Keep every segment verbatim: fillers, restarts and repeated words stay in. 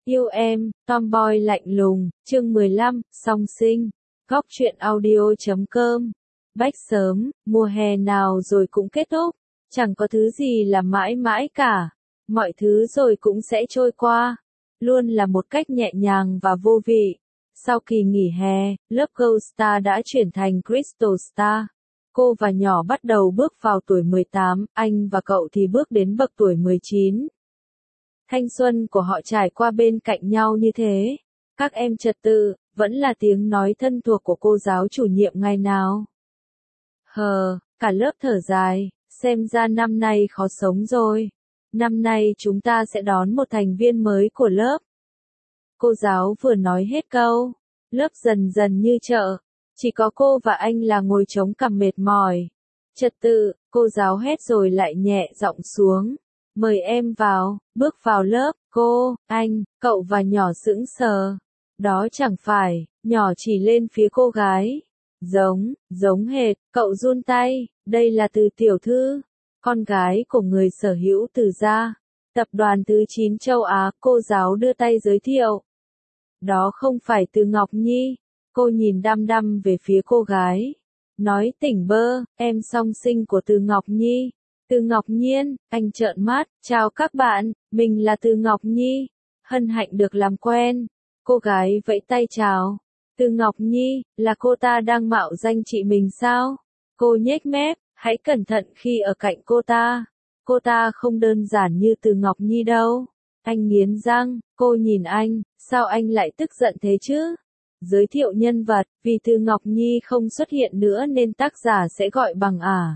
Yêu em, Tomboy lạnh lùng, chương mười lăm, song sinh. Góc truyện audio chấm com. Bách sớm, mùa hè nào rồi cũng kết thúc, chẳng có thứ gì là mãi mãi cả. Mọi thứ rồi cũng sẽ trôi qua, luôn là một cách nhẹ nhàng và vô vị. Sau kỳ nghỉ hè, lớp Gold Star đã chuyển thành Crystal Star. Cô và nhỏ bắt đầu bước vào tuổi mười tám, anh và cậu thì bước đến bậc tuổi mười chín. Thanh xuân của họ trải qua bên cạnh nhau như thế. Các em trật tự, vẫn là tiếng nói thân thuộc của cô giáo chủ nhiệm ngày nào. Hờ, cả lớp thở dài, xem ra năm nay khó sống rồi. Năm nay chúng ta sẽ đón một thành viên mới của lớp. Cô giáo vừa nói hết câu, lớp dần dần như chợ. Chỉ có cô và anh là ngồi chống cằm mệt mỏi. Trật tự, cô giáo hét rồi lại nhẹ giọng xuống. Mời em vào, bước vào lớp, cô, anh, cậu và nhỏ sững sờ. Đó chẳng phải, nhỏ chỉ lên phía cô gái. Giống, giống hệt, cậu run tay, đây là Từ tiểu thư, con gái của người sở hữu Từ gia, tập đoàn thứ chín châu Á, cô giáo đưa tay giới thiệu. Đó không phải Từ Ngọc Nhi, cô nhìn đăm đăm về phía cô gái. Nói tỉnh bơ, em song sinh của Từ Ngọc Nhi. Từ Ngọc Nhiên, anh trợn mắt, chào các bạn, mình là Từ Ngọc Nhi, hân hạnh được làm quen. Cô gái vẫy tay chào. Từ Ngọc Nhi, là cô ta đang mạo danh chị mình sao? Cô nhếch mép, hãy cẩn thận khi ở cạnh cô ta. Cô ta không đơn giản như Từ Ngọc Nhi đâu. Anh nghiến răng, cô nhìn anh, sao anh lại tức giận thế chứ? Giới thiệu nhân vật, vì Từ Ngọc Nhi không xuất hiện nữa nên tác giả sẽ gọi bằng ả.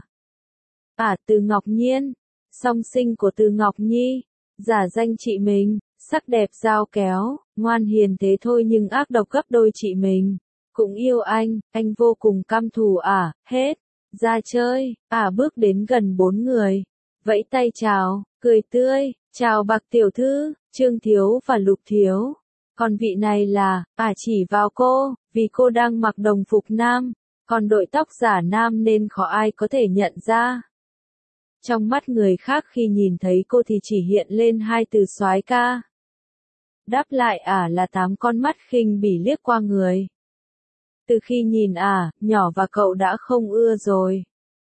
À, Từ Ngọc Nhiên, song sinh của Từ Ngọc Nhi, giả danh chị mình, sắc đẹp dao kéo, ngoan hiền thế thôi nhưng ác độc gấp đôi chị mình. Cũng yêu anh, anh vô cùng căm thù à, hết, ra chơi, à bước đến gần bốn người, vẫy tay chào, cười tươi, chào Bạc tiểu thư, Trương thiếu và Lục thiếu. Còn vị này là, à chỉ vào cô, vì cô đang mặc đồng phục nam, còn đội tóc giả nam nên khó ai có thể nhận ra. Trong mắt người khác khi nhìn thấy cô thì chỉ hiện lên hai từ soái ca. Đáp lại ả à là tám con mắt khinh bỉ liếc qua người. Từ khi nhìn ả, à, nhỏ và cậu đã không ưa rồi.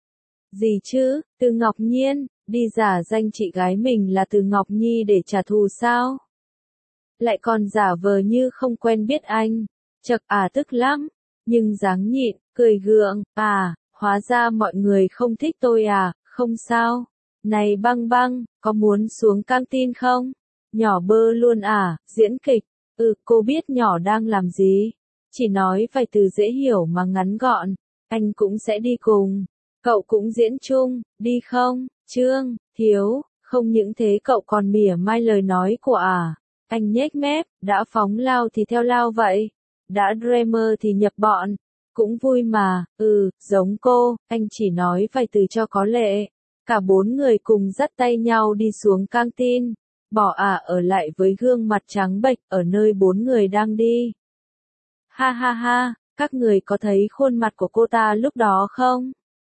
Gì chứ, Từ Ngọc Nhiên, đi giả danh chị gái mình là Từ Ngọc Nhi để trả thù sao? Lại còn giả vờ như không quen biết anh. Chậc ả à tức lắm, nhưng dáng nhịn, cười gượng, à, hóa ra mọi người không thích tôi à. Không sao. Này Băng Băng, có muốn xuống căng tin không? Nhỏ bơ luôn à, diễn kịch. Ừ, cô biết nhỏ đang làm gì. Chỉ nói vài từ dễ hiểu mà ngắn gọn. Anh cũng sẽ đi cùng. Cậu cũng diễn chung, đi không? Trương, thiếu, không những thế cậu còn mỉa mai lời nói của à. Anh nhếch mép, đã phóng lao thì theo lao vậy. Đã Dreamer thì nhập bọn. Cũng vui mà, ừ, giống cô, anh chỉ nói vài từ cho có lệ. Cả bốn người cùng dắt tay nhau đi xuống căng tin, bỏ ả ở lại với gương mặt trắng bệch ở nơi bốn người đang đi. Ha ha ha, các người có thấy khuôn mặt của cô ta lúc đó không?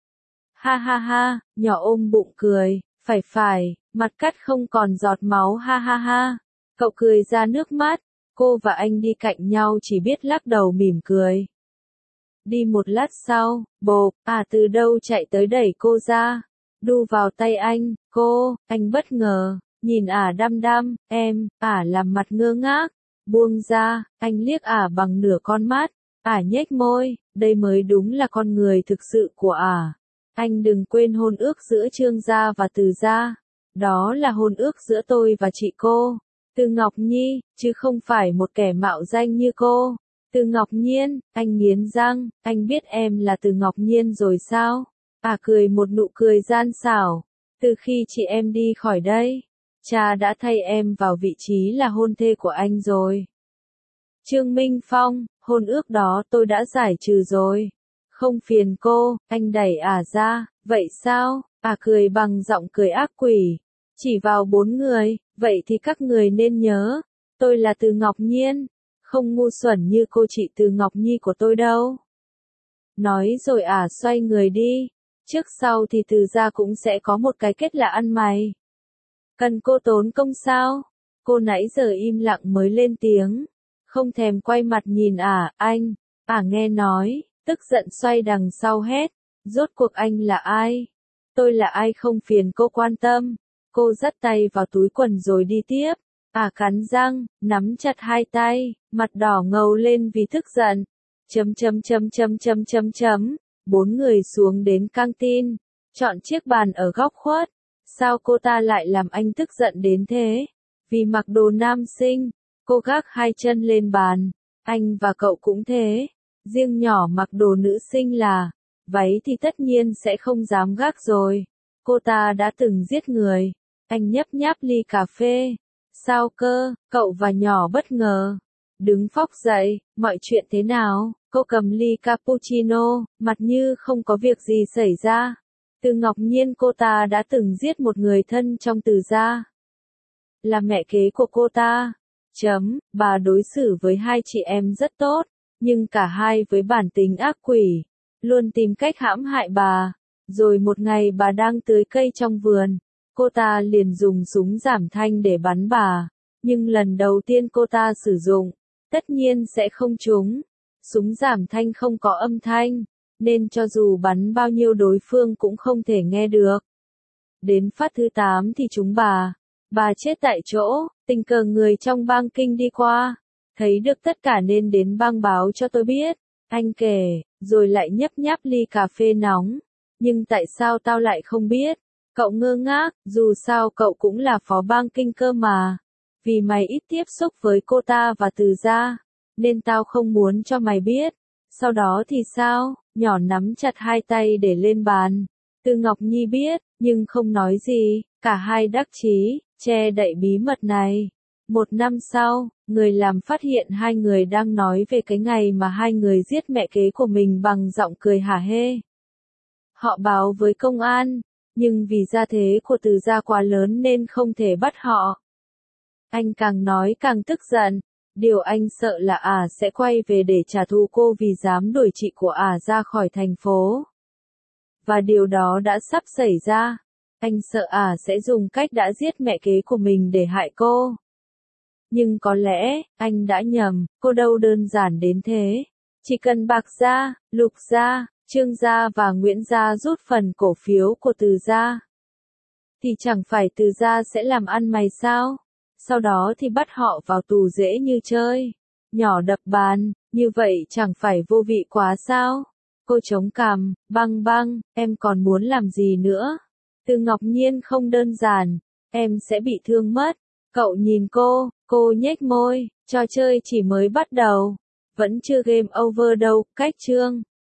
Ha ha ha, nhỏ ôm bụng cười, phải phải, mặt cắt không còn giọt máu ha ha ha. Cậu cười ra nước mắt, cô và anh đi cạnh nhau chỉ biết lắc đầu mỉm cười. Đi một lát sau, bộp, à từ đâu chạy tới đẩy cô ra, đu vào tay anh, cô, anh bất ngờ, nhìn ả đăm đăm, em, ả làm mặt ngơ ngác, buông ra, anh liếc ả bằng nửa con mắt, ả nhếch môi, đây mới đúng là con người thực sự của ả. Anh đừng quên hôn ước giữa Trương gia và Từ gia, đó là hôn ước giữa tôi và chị cô, Từ Ngọc Nhi, chứ không phải một kẻ mạo danh như cô. Từ Ngọc Nhiên, anh nghiến răng, anh biết em là Từ Ngọc Nhiên rồi sao? À cười một nụ cười gian xảo. Từ khi chị em đi khỏi đây, cha đã thay em vào vị trí là hôn thê của anh rồi. Trương Minh Phong, hôn ước đó tôi đã giải trừ rồi. Không phiền cô, anh đẩy ả à ra, vậy sao? À cười bằng giọng cười ác quỷ. Chỉ vào bốn người, vậy thì các người nên nhớ, tôi là Từ Ngọc Nhiên. Không ngu xuẩn như cô chị Từ Ngọc Nhi của tôi đâu. Nói rồi ả à xoay người đi. Trước sau thì Từ gia cũng sẽ có một cái kết là ăn mày. Cần cô tốn công sao? Cô nãy giờ im lặng mới lên tiếng. Không thèm quay mặt nhìn ả, anh. Ả nghe nói, tức giận xoay đằng sau hét. Rốt cuộc anh là ai? Tôi là ai không phiền cô quan tâm. Cô dắt tay vào túi quần rồi đi tiếp. Ả cắn răng, nắm chặt hai tay, mặt đỏ ngầu lên vì tức giận. Chấm chấm chấm chấm chấm chấm chấm. Bốn người xuống đến căng tin. Chọn chiếc bàn ở góc khuất. Sao cô ta lại làm anh tức giận đến thế? Vì mặc đồ nam sinh. Cô gác hai chân lên bàn. Anh và cậu cũng thế. Riêng nhỏ mặc đồ nữ sinh là váy thì tất nhiên sẽ không dám gác rồi. Cô ta đã từng giết người. Anh nhấp nháp ly cà phê. Sao cơ? Cậu và nhỏ bất ngờ. Đứng phóc dậy, mọi chuyện thế nào? Cô cầm ly cappuccino, mặt như không có việc gì xảy ra. Từ Ngọc Nhiên cô ta đã từng giết một người thân trong Từ gia. Là mẹ kế của cô ta. Chấm, bà đối xử với hai chị em rất tốt, nhưng cả hai với bản tính ác quỷ, luôn tìm cách hãm hại bà. Rồi một ngày bà đang tưới cây trong vườn, cô ta liền dùng súng giảm thanh để bắn bà. Nhưng lần đầu tiên cô ta sử dụng, tất nhiên sẽ không trúng. Súng giảm thanh không có âm thanh, nên cho dù bắn bao nhiêu đối phương cũng không thể nghe được. Đến phát thứ tám thì trúng bà. Bà chết tại chỗ, tình cờ người trong bang kinh đi qua. Thấy được tất cả nên đến bang báo cho tôi biết. Anh kể, rồi lại nhấp nháp ly cà phê nóng. Nhưng tại sao tao lại không biết? Cậu ngơ ngác, dù sao cậu cũng là phó bang kinh cơ mà. Vì mày ít tiếp xúc với cô ta và Từ gia, nên tao không muốn cho mày biết. Sau đó thì sao? Nhỏ nắm chặt hai tay để lên bàn. Từ Ngọc Nhi biết, nhưng không nói gì. Cả hai đắc chí, che đậy bí mật này. Một năm sau, người làm phát hiện hai người đang nói về cái ngày mà hai người giết mẹ kế của mình bằng giọng cười hả hê. Họ báo với công an, nhưng vì gia thế của Từ gia quá lớn nên không thể bắt họ. Anh càng nói càng tức giận. Điều anh sợ là ả sẽ quay về để trả thù cô vì dám đuổi chị của ả ra khỏi thành phố. Và điều đó đã sắp xảy ra. Anh sợ ả sẽ dùng cách đã giết mẹ kế của mình để hại cô. Nhưng có lẽ, anh đã nhầm, cô đâu đơn giản đến thế. Chỉ cần Bạc gia, Lục gia, Trương gia và Nguyễn gia rút phần cổ phiếu của Từ gia, thì chẳng phải Từ gia sẽ làm ăn mày sao? Sau đó thì bắt họ vào tù dễ như chơi. Nhỏ đập bàn, như vậy chẳng phải vô vị quá sao? Cô chống cằm, băng băng, em còn muốn làm gì nữa? Từ Ngọc Nhiên không đơn giản, em sẽ bị thương mất. Cậu nhìn cô, cô nhếch môi, trò chơi chỉ mới bắt đầu. Vẫn chưa game over đâu, cách chương.